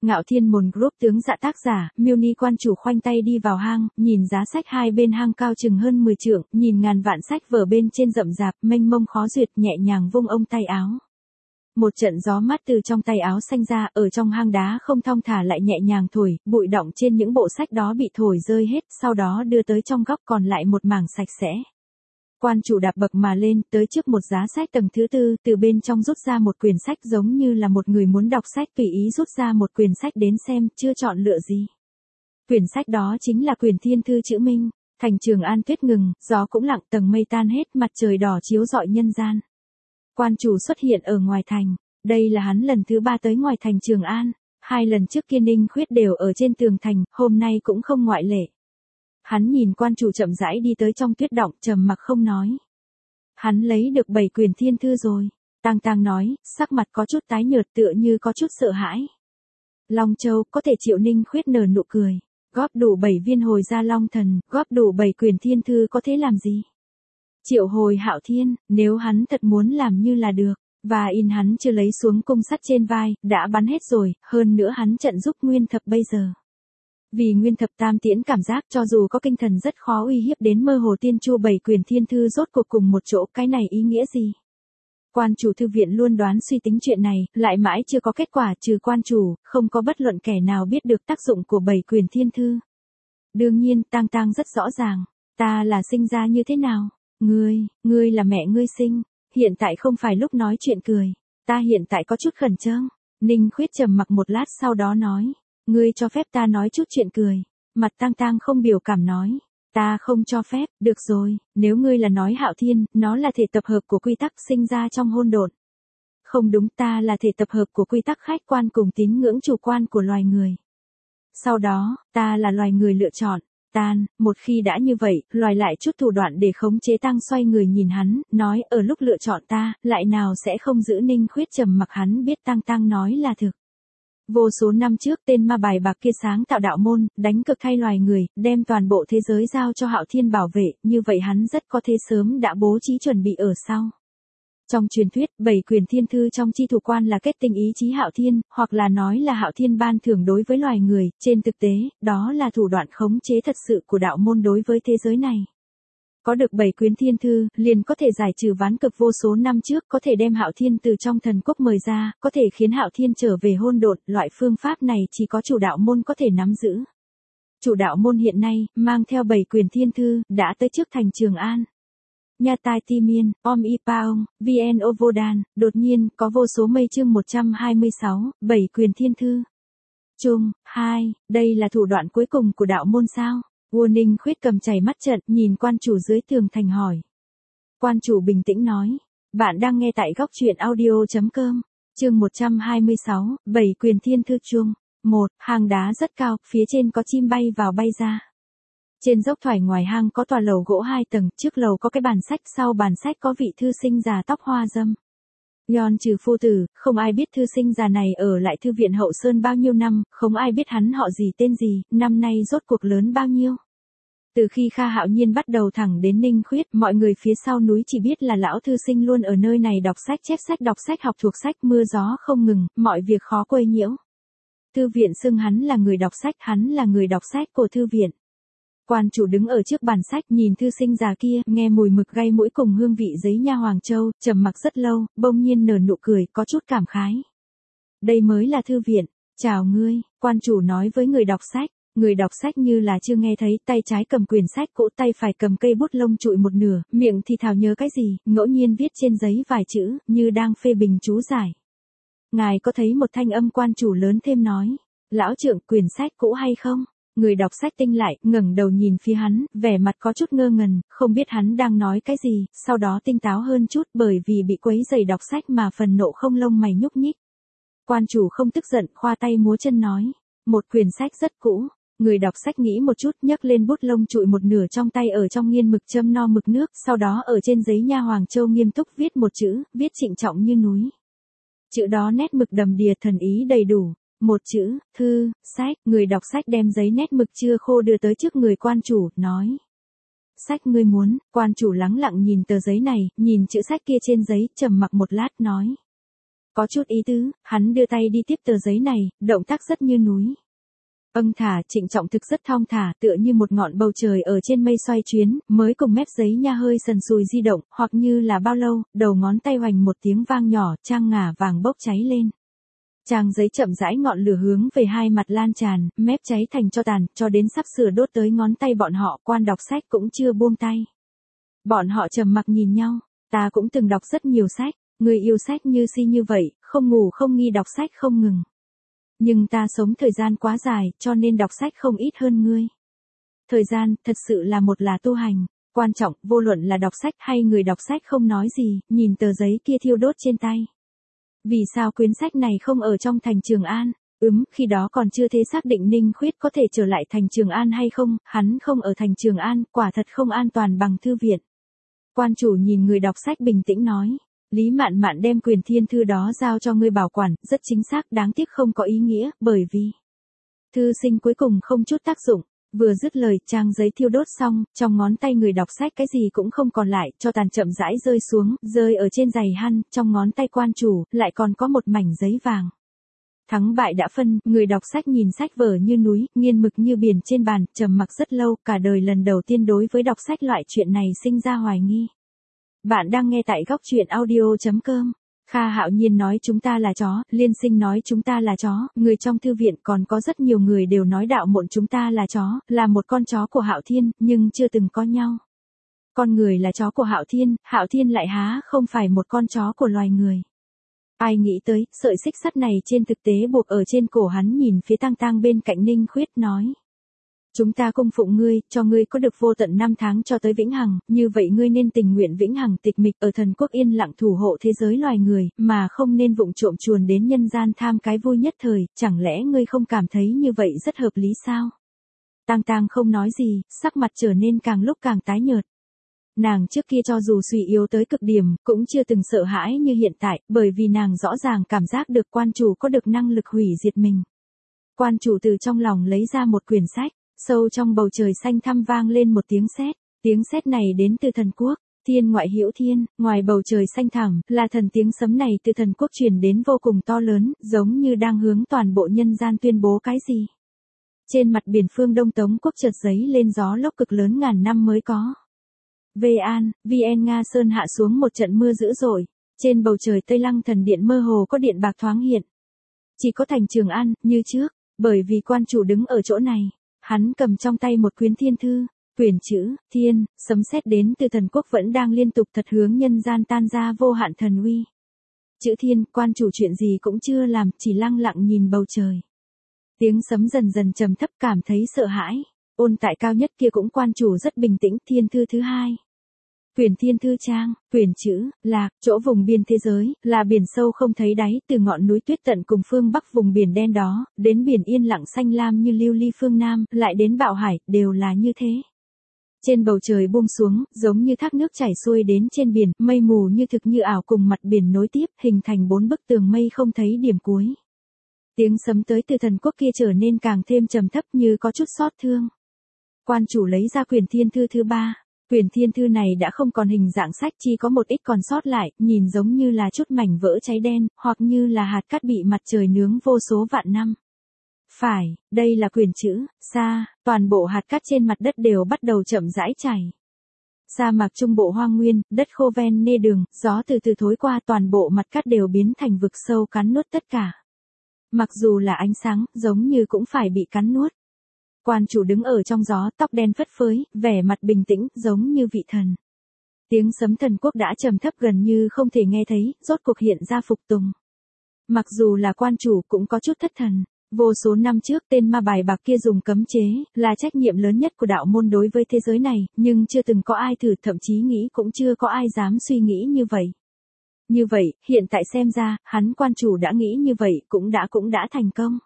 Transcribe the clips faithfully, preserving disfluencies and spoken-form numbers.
Ngạo Thiên Môn Group tướng Dạ tác giả, Miêu Ni quan chủ khoanh tay đi vào hang, nhìn giá sách hai bên hang cao chừng hơn mười trượng, nhìn ngàn vạn sách vở bên trên rậm rạp, mênh mông khó duyệt, nhẹ nhàng vung ông tay áo. Một trận gió mát từ trong tay áo xanh ra, ở trong hang đá không thong thả lại nhẹ nhàng thổi, bụi đọng trên những bộ sách đó bị thổi rơi hết, sau đó đưa tới trong góc còn lại một mảng sạch sẽ. Quan chủ đạp bậc mà lên, tới trước một giá sách tầng thứ tư, từ bên trong rút ra một quyển sách giống như là một người muốn đọc sách tùy ý rút ra một quyển sách đến xem, chưa chọn lựa gì. Quyển sách đó chính là quyển Thiên Thư chữ Minh. Thành Trường An tuyết ngừng, gió cũng lặng, tầng mây tan hết, mặt trời đỏ chiếu rọi nhân gian. Quan chủ xuất hiện ở ngoài thành, đây là hắn lần thứ ba tới ngoài thành Trường An, hai lần trước kia Ninh Khuyết đều ở trên tường thành, hôm nay cũng không ngoại lệ. Hắn nhìn quan chủ chậm rãi đi tới trong tuyết động, trầm mặc không nói. Hắn lấy được bảy quyển thiên thư rồi, Tang Tang nói, sắc mặt có chút tái nhợt tựa như có chút sợ hãi. Long Châu, có thể chịu. Ninh Khuyết nở nụ cười, góp đủ bảy viên hồi gia long thần, góp đủ bảy quyển thiên thư có thể làm gì? Triệu hồi Hạo Thiên, nếu hắn thật muốn làm như là được, và in hắn chưa lấy xuống cung sắt trên vai, đã bắn hết rồi, hơn nữa hắn trận giúp Nguyên Thập bây giờ. Vì Nguyên Thập tam tiễn cảm giác cho dù có kinh thần rất khó uy hiếp đến mơ hồ tiên chu bảy quyển thiên thư rốt cuộc cùng một chỗ, cái này ý nghĩa gì? Quan chủ thư viện luôn đoán suy tính chuyện này, lại mãi chưa có kết quả, trừ quan chủ, không có bất luận kẻ nào biết được tác dụng của bảy quyển thiên thư. Đương nhiên, Tang Tang rất rõ ràng, ta là sinh ra như thế nào? Ngươi, ngươi là mẹ ngươi sinh, hiện tại không phải lúc nói chuyện cười, ta hiện tại có chút khẩn trương. Ninh Khuyết trầm mặc một lát sau đó nói, ngươi cho phép ta nói chút chuyện cười. Mặt Tang Tang không biểu cảm nói, ta không cho phép. Được rồi, nếu ngươi là nói Hạo Thiên, nó là thể tập hợp của quy tắc sinh ra trong hôn độn. Không đúng, ta là thể tập hợp của quy tắc khách quan cùng tín ngưỡng chủ quan của loài người. Sau đó, ta là loài người lựa chọn. Tan, một khi đã như vậy, loài lại chút thủ đoạn để khống chế Tăng xoay người nhìn hắn, nói ở lúc lựa chọn ta, lại nào sẽ không giữ. Ninh Khuyết trầm mặc, hắn biết Tăng Tăng nói là thực. Vô số năm trước tên ma bài bạc kia sáng tạo đạo môn, đánh cực thay loài người, đem toàn bộ thế giới giao cho Hạo Thiên bảo vệ, như vậy hắn rất có thể sớm đã bố trí chuẩn bị ở sau. Trong truyền thuyết, bảy quyển thiên thư trong chi thủ quan là kết tinh ý chí Hạo Thiên, hoặc là nói là Hạo Thiên ban thưởng đối với loài người, trên thực tế, đó là thủ đoạn khống chế thật sự của đạo môn đối với thế giới này. Có được bảy quyển thiên thư, liền có thể giải trừ ván cực vô số năm trước, có thể đem Hạo Thiên từ trong thần quốc mời ra, có thể khiến Hạo Thiên trở về hôn độn, loại phương pháp này chỉ có chủ đạo môn có thể nắm giữ. Chủ đạo môn hiện nay, mang theo bảy quyển thiên thư, đã tới trước thành Trường An. Nha tai ti miên, om y paong, vn ovodan, đột nhiên, có vô số mây. Chương một trăm hai mươi sáu, bảy quyển thiên thư. Chung, hai, đây là thủ đoạn cuối cùng của đạo môn sao? Vua Ninh Khuyết cầm chảy mắt trận, nhìn quan chủ dưới tường thành hỏi. Quan chủ bình tĩnh nói, bạn đang nghe tại góc truyện audio chấm com, chương một trăm hai mươi sáu, bảy quyển thiên thư chung. Một, hang đá rất cao, phía trên có chim bay vào bay ra. Trên dốc thoải ngoài hang có tòa lầu gỗ hai tầng, trước lầu có cái bàn sách, sau bàn sách có vị thư sinh già tóc hoa râm. Yon trừ phu tử, không ai biết thư sinh già này ở lại thư viện Hậu Sơn bao nhiêu năm, không ai biết hắn họ gì tên gì, năm nay rốt cuộc lớn bao nhiêu. Từ khi Kha Hạo Nhiên bắt đầu thẳng đến Ninh Khuyết, mọi người phía sau núi chỉ biết là lão thư sinh luôn ở nơi này đọc sách, chép sách, đọc sách, học thuộc sách, mưa gió không ngừng, mọi việc khó quấy nhiễu. Thư viện xưng hắn là người đọc sách, hắn là người đọc sách của thư viện. Quan chủ đứng ở trước bàn sách nhìn thư sinh già kia, nghe mùi mực gây mũi cùng hương vị giấy nha Hoàng Châu, trầm mặc rất lâu, bỗng nhiên nở nụ cười, có chút cảm khái. Đây mới là thư viện, chào ngươi, quan chủ nói với người đọc sách. Người đọc sách như là chưa nghe thấy, tay trái cầm quyển sách cũ, tay phải cầm cây bút lông trụi một nửa, miệng thì thào nhớ cái gì, ngẫu nhiên viết trên giấy vài chữ, như đang phê bình chú giải. Ngài có thấy một thanh âm quan chủ lớn thêm nói, lão trượng, quyển sách cũ hay không? Người đọc sách tinh lại, ngẩng đầu nhìn phía hắn, vẻ mặt có chút ngơ ngẩn, không biết hắn đang nói cái gì, sau đó tinh táo hơn chút bởi vì bị quấy rầy đọc sách mà phần nộ không lông mày nhúc nhích. Quan chủ không tức giận, khoa tay múa chân nói, một quyển sách rất cũ. Người đọc sách nghĩ một chút, nhấc lên bút lông trụi một nửa trong tay, ở trong nghiên mực châm no mực nước, sau đó ở trên giấy nha Hoàng Châu nghiêm túc viết một chữ, viết trịnh trọng như núi. Chữ đó nét mực đầm đìa, thần ý đầy đủ. Một chữ, thư, sách. Người đọc sách đem giấy nét mực chưa khô đưa tới trước người quan chủ, nói. Sách ngươi muốn. Quan chủ lắng lặng nhìn tờ giấy này, nhìn chữ sách kia trên giấy, trầm mặc một lát nói. Có chút ý tứ, hắn đưa tay đi tiếp tờ giấy này, động tác rất như núi. Âng thả, trịnh trọng thực rất thong thả, tựa như một ngọn bầu trời ở trên mây xoay chuyến, mới cùng mép giấy nha hơi sần sùi di động, hoặc như là bao lâu, đầu ngón tay hoành một tiếng vang nhỏ, trang ngả vàng bốc cháy lên. Trang giấy chậm rãi ngọn lửa hướng về hai mặt lan tràn, mép cháy thành tro tàn, cho đến sắp sửa đốt tới ngón tay bọn họ, quan đọc sách cũng chưa buông tay. Bọn họ trầm mặc nhìn nhau, ta cũng từng đọc rất nhiều sách, người yêu sách như si như vậy, không ngủ không nghi đọc sách không ngừng. Nhưng ta sống thời gian quá dài, cho nên đọc sách không ít hơn ngươi. Thời gian, thật sự là một là tu hành, quan trọng, vô luận là đọc sách hay người đọc sách không nói gì, nhìn tờ giấy kia thiêu đốt trên tay. Vì sao quyển sách này không ở trong thành Trường An? Ừm, khi đó còn chưa thế xác định Ninh Khuyết có thể trở lại thành Trường An hay không, hắn không ở thành Trường An, quả thật không an toàn bằng thư viện. Quan chủ nhìn người đọc sách bình tĩnh nói. Lý Mạn Mạn đem quyền thiên thư đó giao cho ngươi bảo quản, rất chính xác, đáng tiếc không có ý nghĩa, bởi vì thư sinh cuối cùng không chút tác dụng. Vừa dứt lời, trang giấy thiêu đốt xong, trong ngón tay người đọc sách cái gì cũng không còn lại, cho tàn chậm rãi rơi xuống, rơi ở trên giày hăn, trong ngón tay quan chủ, lại còn có một mảnh giấy vàng. Thắng bại đã phân, người đọc sách nhìn sách vở như núi, nghiên mực như biển trên bàn, trầm mặc rất lâu, cả đời lần đầu tiên đối với đọc sách loại chuyện này sinh ra hoài nghi. Bạn đang nghe tại góc truyện audio chấm com. Kha Hạo Nhiên nói chúng ta là chó, Liên Sinh nói chúng ta là chó, người trong thư viện còn có rất nhiều người đều nói đạo mộn chúng ta là chó, là một con chó của Hạo Thiên, nhưng chưa từng có nhau. Con người là chó của Hạo Thiên, Hạo Thiên lại há không phải một con chó của loài người. Ai nghĩ tới, sợi xích sắt này trên thực tế buộc ở trên cổ hắn, nhìn phía Tang Tang bên cạnh Ninh Khuyết nói. Chúng ta cung phụng ngươi, cho ngươi có được vô tận năm tháng cho tới vĩnh hằng, như vậy ngươi nên tình nguyện vĩnh hằng tịch mịch ở thần quốc yên lặng thủ hộ thế giới loài người, mà không nên vụng trộm chuồn đến nhân gian tham cái vui nhất thời, chẳng lẽ ngươi không cảm thấy như vậy rất hợp lý sao? Tang Tang không nói gì, sắc mặt trở nên càng lúc càng tái nhợt. Nàng trước kia cho dù suy yếu tới cực điểm, cũng chưa từng sợ hãi như hiện tại, bởi vì nàng rõ ràng cảm giác được quan chủ có được năng lực hủy diệt mình. Quan chủ từ trong lòng lấy ra một quyển sách. Sâu trong bầu trời xanh thăm vang lên một tiếng sét, tiếng sét này đến từ thần quốc, thiên ngoại hữu thiên, ngoài bầu trời xanh thẳm, là thần tiếng sấm này từ thần quốc truyền đến vô cùng to lớn, giống như đang hướng toàn bộ nhân gian tuyên bố cái gì. Trên mặt biển phương Đông Tống quốc chợt giấy lên gió lốc cực lớn ngàn năm mới có. Vê An, Vien Nga Sơn hạ xuống một trận mưa dữ dội, trên bầu trời Tây Lăng thần điện mơ hồ có điện bạc thoáng hiện. Chỉ có thành Trường An, như trước, bởi vì quan chủ đứng ở chỗ này. Hắn cầm trong tay một quyển thiên thư, quyển chữ, thiên, sấm sét đến từ thần quốc vẫn đang liên tục thật hướng nhân gian tan ra vô hạn thần uy. Chữ thiên, quan chủ chuyện gì cũng chưa làm, chỉ lặng lặng nhìn bầu trời. Tiếng sấm dần dần trầm thấp, cảm thấy sợ hãi. Ôn tại cao nhất kia cũng quan chủ rất bình tĩnh, thiên thư thứ hai. Quyển thiên thư trang, quyển chữ, lạc, chỗ vùng biên thế giới, là biển sâu không thấy đáy, từ ngọn núi tuyết tận cùng phương Bắc vùng biển đen đó, đến biển yên lặng xanh lam như lưu ly phương Nam, lại đến bạo hải, đều là như thế. Trên bầu trời buông xuống, giống như thác nước chảy xuôi đến trên biển, mây mù như thực như ảo cùng mặt biển nối tiếp, hình thành bốn bức tường mây không thấy điểm cuối. Tiếng sấm tới từ thần quốc kia trở nên càng thêm trầm thấp như có chút xót thương. Quan chủ lấy ra quyển thiên thư thứ ba. Quyển thiên thư này đã không còn hình dạng sách, chỉ có một ít còn sót lại, nhìn giống như là chút mảnh vỡ cháy đen, hoặc như là hạt cát bị mặt trời nướng vô số vạn năm. Phải, đây là quyển chữ, sa, toàn bộ hạt cát trên mặt đất đều bắt đầu chậm rãi chảy. Sa mạc trung bộ hoang nguyên, đất khô ven nê đường, gió từ từ thối qua, toàn bộ mặt cát đều biến thành vực sâu cắn nuốt tất cả. Mặc dù là ánh sáng, giống như cũng phải bị cắn nuốt. Quan chủ đứng ở trong gió, tóc đen phất phới, vẻ mặt bình tĩnh, giống như vị thần. Tiếng sấm thần quốc đã trầm thấp gần như không thể nghe thấy, rốt cuộc hiện ra phục tùng. Mặc dù là quan chủ cũng có chút thất thần. Vô số năm trước tên ma bài bạc kia dùng cấm chế, là trách nhiệm lớn nhất của đạo môn đối với thế giới này, nhưng chưa từng có ai thử, thậm chí nghĩ cũng chưa có ai dám suy nghĩ như vậy. Như vậy, hiện tại xem ra, hắn quan chủ đã nghĩ như vậy, cũng đã cũng đã thành công.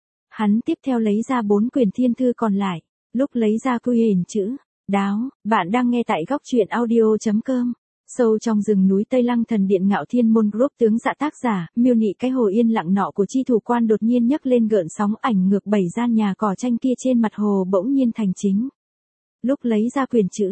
Hắn tiếp theo lấy ra bốn quyển thiên thư còn lại, lúc lấy ra quy hình chữ, đáo, bạn đang nghe tại góc truyện audio chấm com. Sâu trong rừng núi Tây Lăng thần điện Ngạo Thiên Môn Group tướng dạ tác giả, miêu nị cái hồ yên lặng nọ của chi thủ quan đột nhiên nhấc lên gợn sóng, ảnh ngược bảy gian nhà cỏ tranh kia trên mặt hồ bỗng nhiên thành chính. Lúc lấy ra quyển chữ,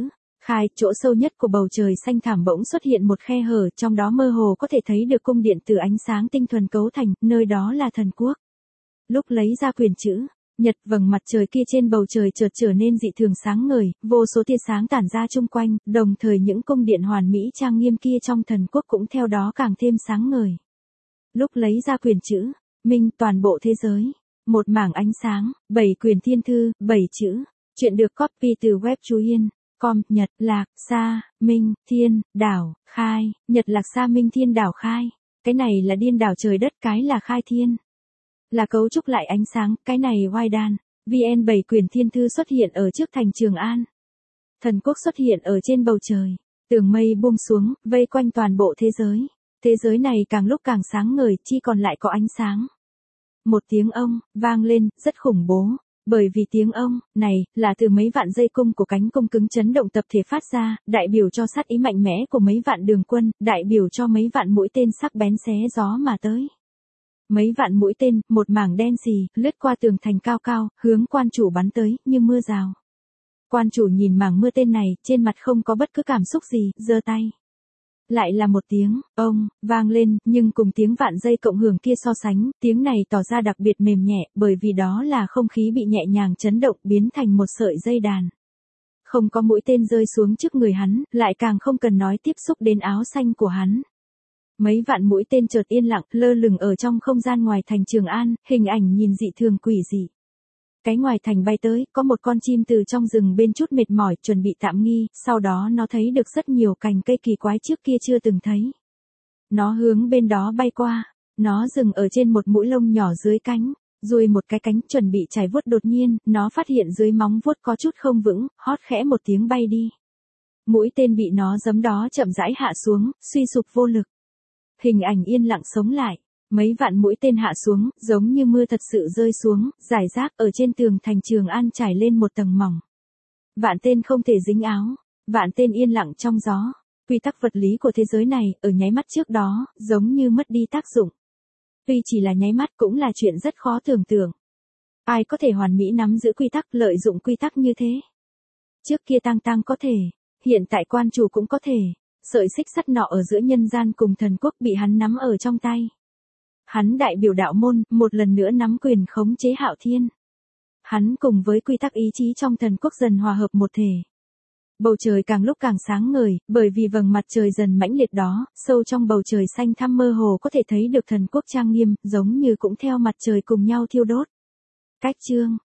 Khai, chỗ sâu nhất của bầu trời xanh thảm bỗng xuất hiện một khe hở, trong đó mơ hồ có thể thấy được cung điện từ ánh sáng tinh thuần cấu thành, nơi đó là thần quốc. Lúc lấy ra quyển chữ nhật, vầng mặt trời kia trên bầu trời chợt trở nên dị thường sáng ngời, vô số tia sáng tản ra chung quanh, đồng thời những cung điện hoàn mỹ trang nghiêm kia trong thần quốc cũng theo đó càng thêm sáng ngời. Lúc lấy ra quyển chữ minh, toàn bộ thế giới, một mảng ánh sáng, bảy quyển thiên thư, bảy chữ. Chuyện được copy từ web Chú Yên. Com, Nhật, Lạc, Sa, Minh, Thiên, Đảo, Khai, Nhật Lạc Sa Minh Thiên Đảo Khai. Cái này là điên đảo trời đất, cái là khai thiên. Là cấu trúc lại ánh sáng, cái này oai đan. vê en bảy quyển thiên thư xuất hiện ở trước thành Trường An. Thần quốc xuất hiện ở trên bầu trời. Tường mây buông xuống, vây quanh toàn bộ thế giới. Thế giới này càng lúc càng sáng ngời, chỉ còn lại có ánh sáng. Một tiếng ông, vang lên, rất khủng bố. Bởi vì tiếng ông, này, là từ mấy vạn dây cung của cánh cung cứng chấn động tập thể phát ra, đại biểu cho sát ý mạnh mẽ của mấy vạn đường quân, đại biểu cho mấy vạn mũi tên sắc bén xé gió mà tới. Mấy vạn mũi tên, một mảng đen xì, lướt qua tường thành cao cao, hướng quan chủ bắn tới, như mưa rào. Quan chủ nhìn mảng mưa tên này, trên mặt không có bất cứ cảm xúc gì, giơ tay. Lại là một tiếng, ông, vang lên, nhưng cùng tiếng vạn dây cộng hưởng kia so sánh, tiếng này tỏ ra đặc biệt mềm nhẹ, bởi vì đó là không khí bị nhẹ nhàng chấn động biến thành một sợi dây đàn. Không có mũi tên rơi xuống trước người hắn, lại càng không cần nói tiếp xúc đến áo xanh của hắn. Mấy vạn mũi tên chợt yên lặng, lơ lửng ở trong không gian ngoài thành Trường An, hình ảnh nhìn dị thường quỷ dị. Cái ngoài thành bay tới, có một con chim từ trong rừng bên chút mệt mỏi, chuẩn bị tạm nghi, sau đó nó thấy được rất nhiều cành cây kỳ quái trước kia chưa từng thấy. Nó hướng bên đó bay qua, nó dừng ở trên một mũi lông nhỏ dưới cánh, rồi một cái cánh chuẩn bị chải vuốt, đột nhiên, nó phát hiện dưới móng vuốt có chút không vững, hót khẽ một tiếng bay đi. Mũi tên bị nó giấm đó chậm rãi hạ xuống, suy sụp vô lực. Hình ảnh yên lặng sống lại. Mấy vạn mũi tên hạ xuống, giống như mưa thật sự rơi xuống, rải rác ở trên tường thành Trường An trải lên một tầng mỏng. Vạn tên không thể dính áo, vạn tên yên lặng trong gió. Quy tắc vật lý của thế giới này, ở nháy mắt trước đó, giống như mất đi tác dụng. Tuy chỉ là nháy mắt cũng là chuyện rất khó tưởng tượng. Ai có thể hoàn mỹ nắm giữ quy tắc, lợi dụng quy tắc như thế? Trước kia Tang Tăng có thể, hiện tại quan chủ cũng có thể. Sợi xích sắt nọ ở giữa nhân gian cùng thần quốc bị hắn nắm ở trong tay. Hắn đại biểu đạo môn, một lần nữa nắm quyền khống chế Hạo Thiên. Hắn cùng với quy tắc ý chí trong thần quốc dần hòa hợp một thể. Bầu trời càng lúc càng sáng ngời, bởi vì vầng mặt trời dần mãnh liệt đó, sâu trong bầu trời xanh thẳm mơ hồ có thể thấy được thần quốc trang nghiêm, giống như cũng theo mặt trời cùng nhau thiêu đốt. Cách chương